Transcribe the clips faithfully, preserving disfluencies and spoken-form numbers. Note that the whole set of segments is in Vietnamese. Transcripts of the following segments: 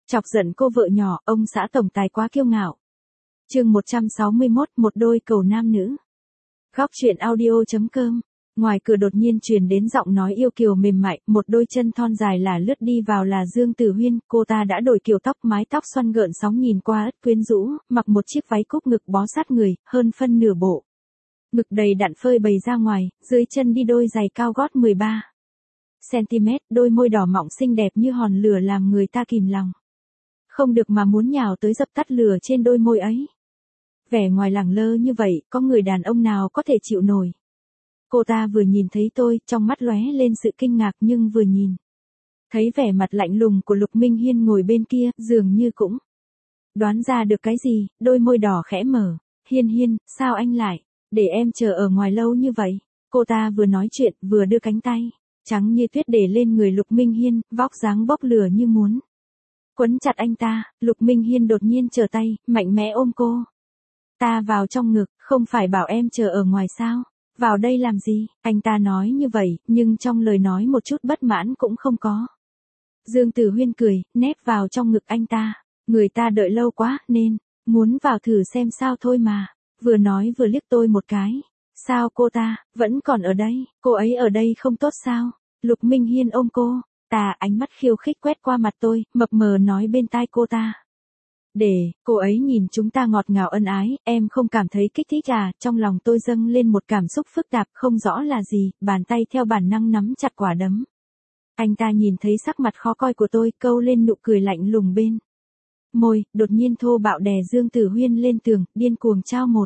Chọc giận cô vợ nhỏ, ông xã tổng tài quá kiêu ngạo. Chương một trăm sáu mươi mốt, một đôi cầu nam nữ. Góc truyện audio.com. Ngoài cửa đột nhiên truyền đến giọng nói yêu kiều mềm mại, một đôi chân thon dài là lướt đi vào là Dương Tử Huyên, cô ta đã đổi kiểu tóc, mái tóc xoăn gợn sóng nhìn qua ất quyến rũ, mặc một chiếc váy cúc ngực bó sát người, hơn phân nửa bộ. Ngực đầy đặn phơi bày ra ngoài, dưới chân đi đôi giày cao gót mười ba xăng-ti-mét, đôi môi đỏ mọng xinh đẹp như hòn lửa làm người ta kìm lòng. Không được mà muốn nhào tới dập tắt lửa trên đôi môi ấy. Vẻ ngoài lẳng lơ như vậy, có người đàn ông nào có thể chịu nổi. Cô ta vừa nhìn thấy tôi, trong mắt lóe lên sự kinh ngạc nhưng vừa nhìn. Thấy vẻ mặt lạnh lùng của Lục Minh Hiên ngồi bên kia, dường như cũng đoán ra được cái gì, đôi môi đỏ khẽ mở. Hiên Hiên, sao anh lại, để em chờ ở ngoài lâu như vậy? Cô ta vừa nói chuyện, vừa đưa cánh tay trắng như tuyết để lên người Lục Minh Hiên, vóc dáng bốc lửa như muốn quấn chặt anh ta. Lục Minh Hiên đột nhiên trở tay, mạnh mẽ ôm cô ta vào trong ngực. Không phải bảo em chờ ở ngoài sao? Vào đây làm gì? Anh ta nói như vậy, nhưng trong lời nói một chút bất mãn cũng không có. Dương Tử Huyên cười, nép vào trong ngực anh ta. Người ta đợi lâu quá, nên muốn vào thử xem sao thôi mà. Vừa nói vừa liếc tôi một cái. Sao cô ta vẫn còn ở đây? Cô ấy ở đây không tốt sao? Lục Minh Hiên ôm cô ta, ánh mắt khiêu khích quét qua mặt tôi, mập mờ nói bên tai cô ta. Để cô ấy nhìn chúng ta ngọt ngào ân ái, em không cảm thấy kích thích à? Trong lòng tôi dâng lên một cảm xúc phức tạp không rõ là gì, bàn tay theo bản năng nắm chặt quả đấm. Anh ta nhìn thấy sắc mặt khó coi của tôi, câu lên nụ cười lạnh lùng bên môi, đột nhiên thô bạo đè Dương Tử Huyên lên tường, điên cuồng trao một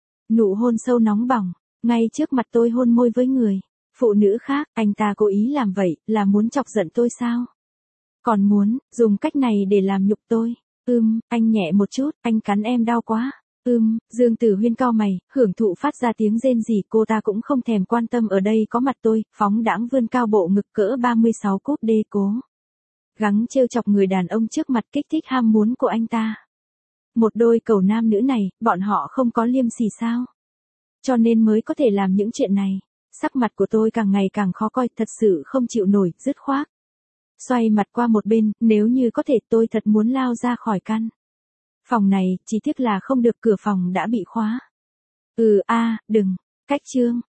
nụ hôn sâu nóng bỏng, ngay trước mặt tôi hôn môi với người phụ nữ khác. Anh ta cố ý làm vậy, là muốn chọc giận tôi sao? Còn muốn dùng cách này để làm nhục tôi? Ưm, anh nhẹ một chút, anh cắn em đau quá. Ưm, Dương Tử Huyên cau mày, hưởng thụ phát ra tiếng rên rỉ. Cô ta cũng không thèm quan tâm ở đây có mặt tôi, phóng đãng vươn cao bộ ngực cỡ ba mươi sáu cúp đê cố gắng trêu chọc người đàn ông trước mặt, kích thích ham muốn của anh ta. Một đôi cầu nam nữ này, bọn họ không có liêm sỉ sao? Cho nên mới có thể làm những chuyện này. Sắc mặt của tôi càng ngày càng khó coi, thật sự không chịu nổi, dứt khoát xoay mặt qua một bên, nếu như có thể tôi thật muốn lao ra khỏi căn phòng này, chỉ tiếc là không được, cửa phòng đã bị khóa. Ừ a, à, đừng, cách chương.